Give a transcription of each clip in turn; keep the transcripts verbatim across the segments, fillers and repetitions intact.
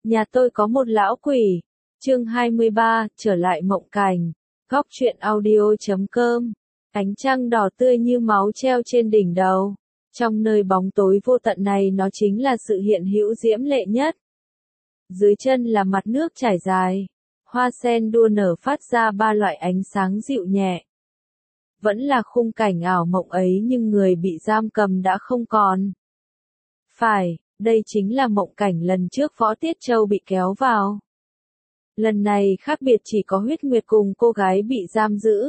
Nhà tôi có một lão quỷ. Chương hai mươi ba, trở lại mộng cảnh. Góc truyện audio chấm com. Ánh trăng đỏ tươi như máu treo trên đỉnh đầu. Trong nơi bóng tối vô tận này nó chính là sự hiện hữu diễm lệ nhất. Dưới chân là mặt nước trải dài. Hoa sen đua nở phát ra ba loại ánh sáng dịu nhẹ. Vẫn là khung cảnh ảo mộng ấy nhưng người bị giam cầm đã không còn. Phải, đây chính là mộng cảnh lần trước Võ Tiết Châu bị kéo vào. Lần này khác biệt chỉ có Huyết Nguyệt cùng cô gái bị giam giữ.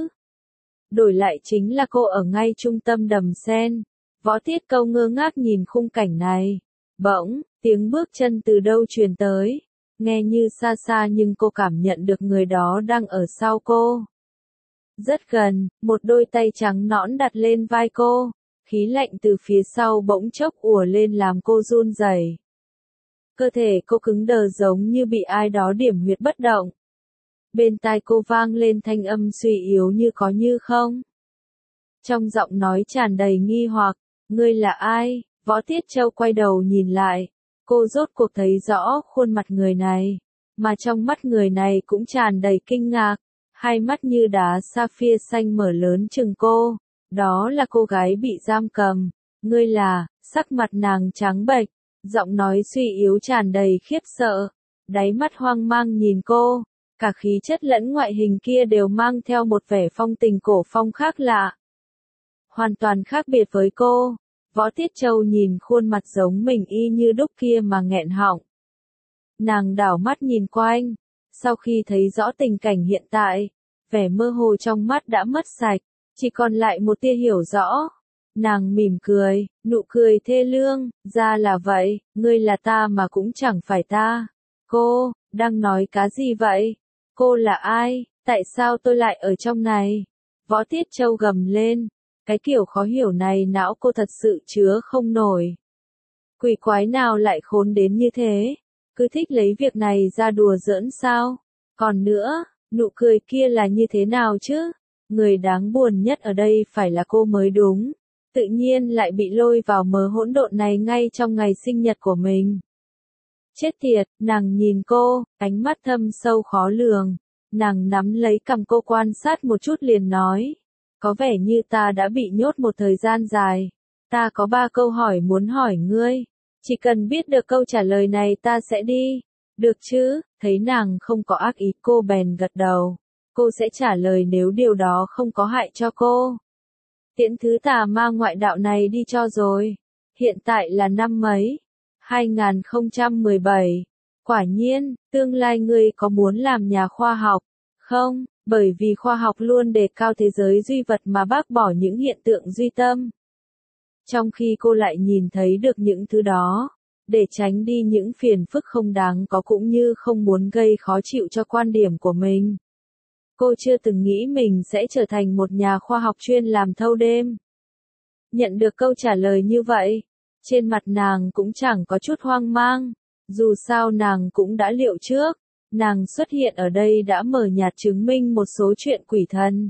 Đổi lại chính là cô ở ngay trung tâm đầm sen. Võ Tiết Câu ngơ ngác nhìn khung cảnh này. Bỗng, tiếng bước chân từ đâu truyền tới. Nghe như xa xa nhưng cô cảm nhận được người đó đang ở sau cô. Rất gần, một đôi tay trắng nõn đặt lên vai cô. Khí lạnh từ phía sau bỗng chốc ùa lên làm cô run rẩy. Cơ thể cô cứng đờ giống như bị ai đó điểm huyệt bất động. Bên tai cô vang lên thanh âm suy yếu như có như không. Trong giọng nói tràn đầy nghi hoặc, ngươi là ai? Võ Tiết Châu quay đầu nhìn lại. Cô rốt cuộc thấy rõ khuôn mặt người này. Mà trong mắt người này cũng tràn đầy kinh ngạc. Hai mắt như đá sapphire xanh mở lớn chừng cô. Đó là cô gái bị giam cầm. Ngươi là, sắc mặt nàng trắng bệch, giọng nói suy yếu tràn đầy khiếp sợ. Đáy mắt hoang mang nhìn cô, cả khí chất lẫn ngoại hình kia đều mang theo một vẻ phong tình cổ phong khác lạ. Hoàn toàn khác biệt với cô. Võ Tiết Châu nhìn khuôn mặt giống mình y như đúc kia mà nghẹn họng. Nàng đảo mắt nhìn quanh, sau khi thấy rõ tình cảnh hiện tại, vẻ mơ hồ trong mắt đã mất sạch. Chỉ còn lại một tia hiểu rõ. Nàng mỉm cười, nụ cười thê lương, ra là vậy, ngươi là ta mà cũng chẳng phải ta. Cô, đang nói cá gì vậy? Cô là ai? Tại sao tôi lại ở trong này? Võ Tiết Châu gầm lên. Cái kiểu khó hiểu này não cô thật sự chứa không nổi. Quỷ quái nào lại khốn đến như thế? Cứ thích lấy việc này ra đùa giỡn sao? Còn nữa, nụ cười kia là như thế nào chứ? Người đáng buồn nhất ở đây phải là cô mới đúng. Tự nhiên lại bị lôi vào mớ hỗn độn này ngay trong ngày sinh nhật của mình. Chết tiệt, nàng nhìn cô, ánh mắt thâm sâu khó lường. Nàng nắm lấy cằm cô quan sát một chút liền nói. Có vẻ như ta đã bị nhốt một thời gian dài. Ta có ba câu hỏi muốn hỏi ngươi. Chỉ cần biết được câu trả lời này ta sẽ đi. Được chứ? Thấy nàng không có ác ý cô bèn gật đầu. Cô sẽ trả lời nếu điều đó không có hại cho cô. Tiễn thứ tà ma ngoại đạo này đi cho rồi. Hiện tại là năm mấy? hai nghìn không trăm mười bảy. Quả nhiên, tương lai ngươi có muốn làm nhà khoa học? Không, bởi vì khoa học luôn đề cao thế giới duy vật mà bác bỏ những hiện tượng duy tâm. Trong khi cô lại nhìn thấy được những thứ đó. Để tránh đi những phiền phức không đáng có cũng như không muốn gây khó chịu cho quan điểm của mình. Cô chưa từng nghĩ mình sẽ trở thành một nhà khoa học chuyên làm thâu đêm. Nhận được câu trả lời như vậy, trên mặt nàng cũng chẳng có chút hoang mang. Dù sao nàng cũng đã liệu trước, nàng xuất hiện ở đây đã mở nhạt chứng minh một số chuyện quỷ thần.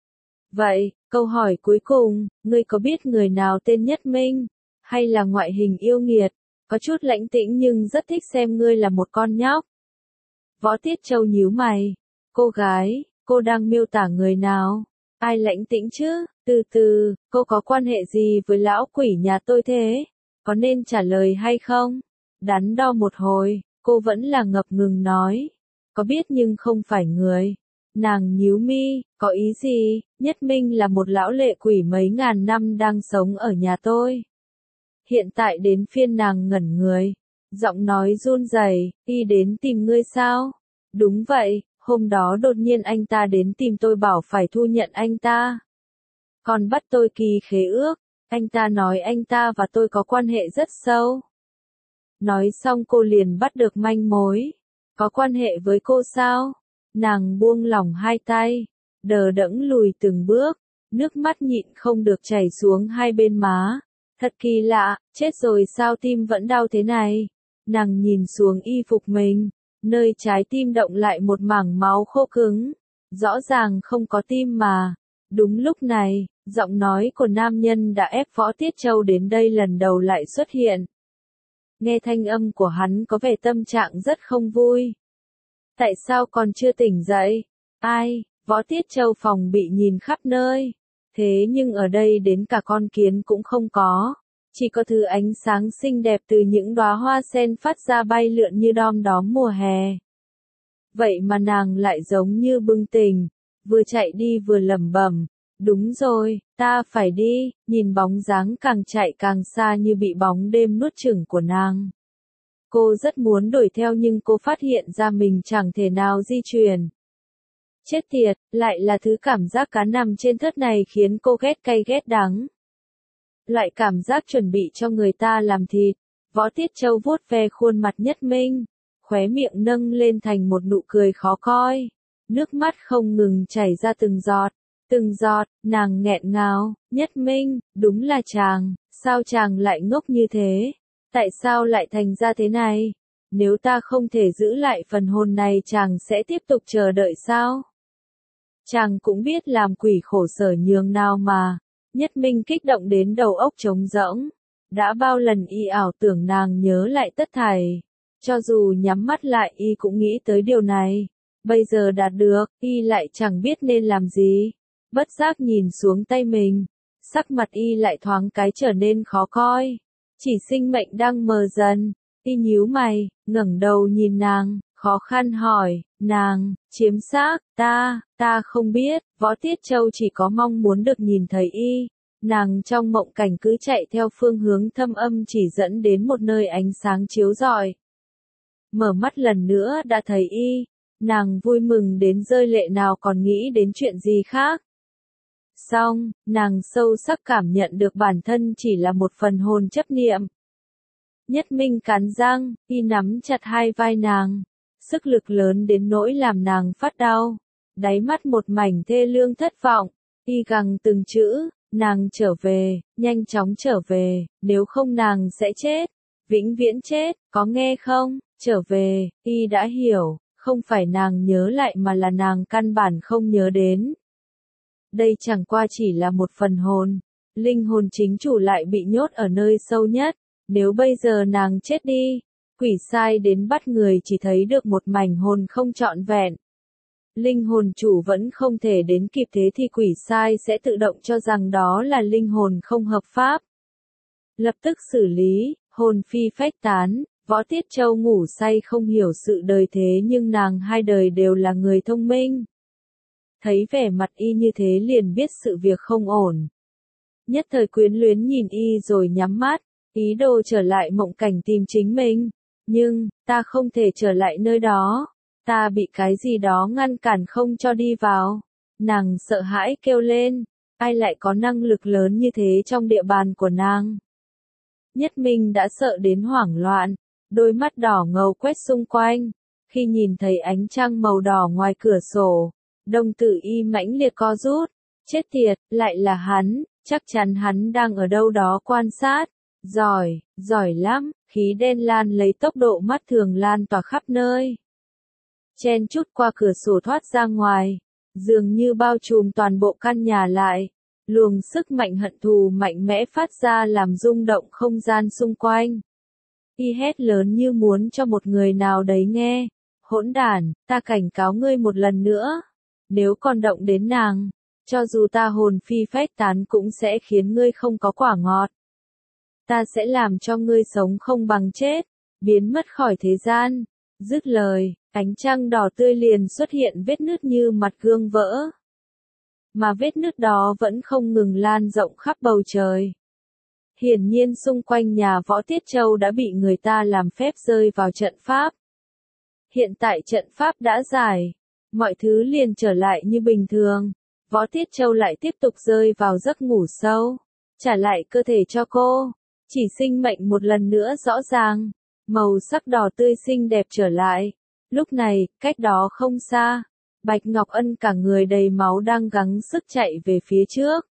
Vậy, câu hỏi cuối cùng, ngươi có biết người nào tên Nhất Minh, hay là ngoại hình yêu nghiệt, có chút lãnh tĩnh nhưng rất thích xem ngươi là một con nhóc? Võ Tiết Châu nhíu mày, cô gái. Cô đang miêu tả người nào? Ai lãnh tĩnh chứ? Từ từ, cô có quan hệ gì với lão quỷ nhà tôi thế? Có nên trả lời hay không? Đắn đo một hồi, cô vẫn là ngập ngừng nói. Có biết nhưng không phải người. Nàng nhíu mi, có ý gì? Nhất Minh là một lão lệ quỷ mấy ngàn năm đang sống ở nhà tôi. Hiện tại đến phiên nàng ngẩn người. Giọng nói run rẩy, y đến tìm ngươi sao? Đúng vậy. Hôm đó đột nhiên anh ta đến tìm tôi bảo phải thu nhận anh ta. Còn bắt tôi ký khế ước, anh ta nói anh ta và tôi có quan hệ rất sâu. Nói xong cô liền bắt được manh mối. Có quan hệ với cô sao? Nàng buông lỏng hai tay, đờ đẫn lùi từng bước, nước mắt nhịn không được chảy xuống hai bên má. Thật kỳ lạ, chết rồi sao tim vẫn đau thế này? Nàng nhìn xuống y phục mình. Nơi trái tim động lại một mảng máu khô cứng. Rõ ràng không có tim mà. Đúng lúc này, giọng nói của nam nhân đã ép Võ Tiết Châu đến đây lần đầu lại xuất hiện. nghe thanh âm của hắn có vẻ tâm trạng rất không vui. Tại sao còn chưa tỉnh dậy? Ai? Võ Tiết Châu phòng bị nhìn khắp nơi. Thế nhưng ở đây đến cả con kiến cũng không có. Chỉ có thứ ánh sáng xinh đẹp từ những đóa hoa sen phát ra bay lượn như đom đóm mùa hè. Vậy mà nàng lại giống như bừng tỉnh, vừa chạy đi vừa lẩm bẩm, đúng rồi, ta phải đi, nhìn bóng dáng càng chạy càng xa như bị bóng đêm nuốt chửng của nàng. Cô rất muốn đuổi theo nhưng cô phát hiện ra mình chẳng thể nào di chuyển. Chết tiệt, lại là thứ cảm giác cá nằm trên thớt này khiến cô ghét cay ghét đắng. Loại cảm giác chuẩn bị cho người ta làm thịt. Võ Tiết Châu vuốt ve khuôn mặt Nhất Minh, khóe miệng nâng lên thành một nụ cười khó coi. Nước mắt không ngừng chảy ra từng giọt, từng giọt, nàng nghẹn ngào, Nhất Minh, đúng là chàng, sao chàng lại ngốc như thế? Tại sao lại thành ra thế này? Nếu ta không thể giữ lại phần hồn này chàng sẽ tiếp tục chờ đợi sao? Chàng cũng biết làm quỷ khổ sở nhường nào mà. Nhất Minh kích động đến đầu óc trống rỗng. Đã bao lần y ảo tưởng nàng nhớ lại tất thảy. Cho dù nhắm mắt lại y cũng nghĩ tới điều này. Bây giờ đạt được, y lại chẳng biết nên làm gì. Bất giác nhìn xuống tay mình. Sắc mặt y lại thoáng cái trở nên khó coi. Chỉ sinh mệnh đang mờ dần. Y nhíu mày, ngẩng đầu nhìn nàng, khó khăn hỏi, nàng, chiếm xác, ta, ta không biết. Võ Tiết Châu chỉ có mong muốn được nhìn thấy y. Nàng trong mộng cảnh cứ chạy theo phương hướng thâm âm chỉ dẫn đến một nơi ánh sáng chiếu rọi. Mở mắt lần nữa đã thấy y. Nàng vui mừng đến rơi lệ nào còn nghĩ đến chuyện gì khác. Xong, nàng sâu sắc cảm nhận được bản thân chỉ là một phần hồn chấp niệm. Nhất Minh cắn răng, y nắm chặt hai vai nàng. Sức lực lớn đến nỗi làm nàng phát đau. Đáy mắt một mảnh thê lương thất vọng. Y gằn từng chữ, nàng trở về, nhanh chóng trở về, nếu không nàng sẽ chết. Vĩnh viễn chết, có nghe không? Trở về, y đã hiểu, không phải nàng nhớ lại mà là nàng căn bản không nhớ đến. Đây chẳng qua chỉ là một phần hồn. Linh hồn chính chủ lại bị nhốt ở nơi sâu nhất. Nếu bây giờ nàng chết đi, quỷ sai đến bắt người chỉ thấy được một mảnh hồn không trọn vẹn. Linh hồn chủ vẫn không thể đến kịp thế thì quỷ sai sẽ tự động cho rằng đó là linh hồn không hợp pháp. Lập tức xử lý, hồn phi phách tán. Võ Tiết Châu ngủ say không hiểu sự đời thế nhưng nàng hai đời đều là người thông minh. Thấy vẻ mặt y như thế liền biết sự việc không ổn. Nhất thời quyến luyến nhìn y rồi nhắm mắt, ý đồ trở lại mộng cảnh tìm chính mình. Nhưng, ta không thể trở lại nơi đó. Ta bị cái gì đó ngăn cản không cho đi vào. Nàng sợ hãi kêu lên. Ai lại có năng lực lớn như thế trong địa bàn của nàng? Nhất Minh đã sợ đến hoảng loạn. Đôi mắt đỏ ngầu quét xung quanh. Khi nhìn thấy ánh trăng màu đỏ ngoài cửa sổ, đồng tử y mãnh liệt co rút. Chết tiệt, lại là hắn, chắc chắn hắn đang ở đâu đó quan sát. Giỏi, giỏi lắm, khí đen lan lấy tốc độ mắt thường lan tỏa khắp nơi. Chen chút qua cửa sổ thoát ra ngoài, dường như bao trùm toàn bộ căn nhà lại. Luồng sức mạnh hận thù mạnh mẽ phát ra làm rung động không gian xung quanh. Y hét lớn như muốn cho một người nào đấy nghe. Hỗn đản, ta cảnh cáo ngươi một lần nữa. Nếu còn động đến nàng, cho dù ta hồn phi phách tán cũng sẽ khiến ngươi không có quả ngọt. Ta sẽ làm cho ngươi sống không bằng chết, biến mất khỏi thế gian. Dứt lời, ánh trăng đỏ tươi liền xuất hiện vết nứt như mặt gương vỡ. Mà vết nứt đó vẫn không ngừng lan rộng khắp bầu trời. Hiển nhiên xung quanh nhà Võ Tiết Châu đã bị người ta làm phép rơi vào trận pháp. Hiện tại trận pháp đã giải, mọi thứ liền trở lại như bình thường. Võ Tiết Châu lại tiếp tục rơi vào giấc ngủ sâu, trả lại cơ thể cho cô. Chỉ sinh mệnh một lần nữa rõ ràng, màu sắc đỏ tươi xinh đẹp trở lại. Lúc này, cách đó không xa, Bạch Ngọc Ân cả người đầy máu đang gắng sức chạy về phía trước.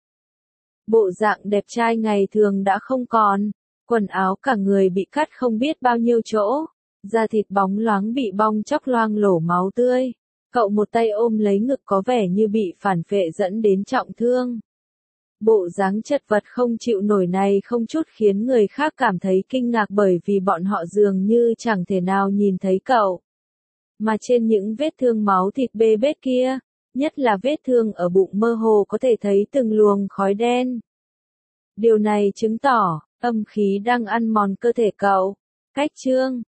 Bộ dạng đẹp trai ngày thường đã không còn, quần áo cả người bị cắt không biết bao nhiêu chỗ, da thịt bóng loáng bị bong chóc loang lổ máu tươi. Cậu một tay ôm lấy ngực có vẻ như bị phản phệ dẫn đến trọng thương. Bộ dáng chật vật không chịu nổi này không chút khiến người khác cảm thấy kinh ngạc bởi vì bọn họ dường như chẳng thể nào nhìn thấy cậu. Mà trên những vết thương máu thịt bê bết kia, nhất là vết thương ở bụng mơ hồ có thể thấy từng luồng khói đen. Điều này chứng tỏ, âm khí đang ăn mòn cơ thể cậu. Cách chương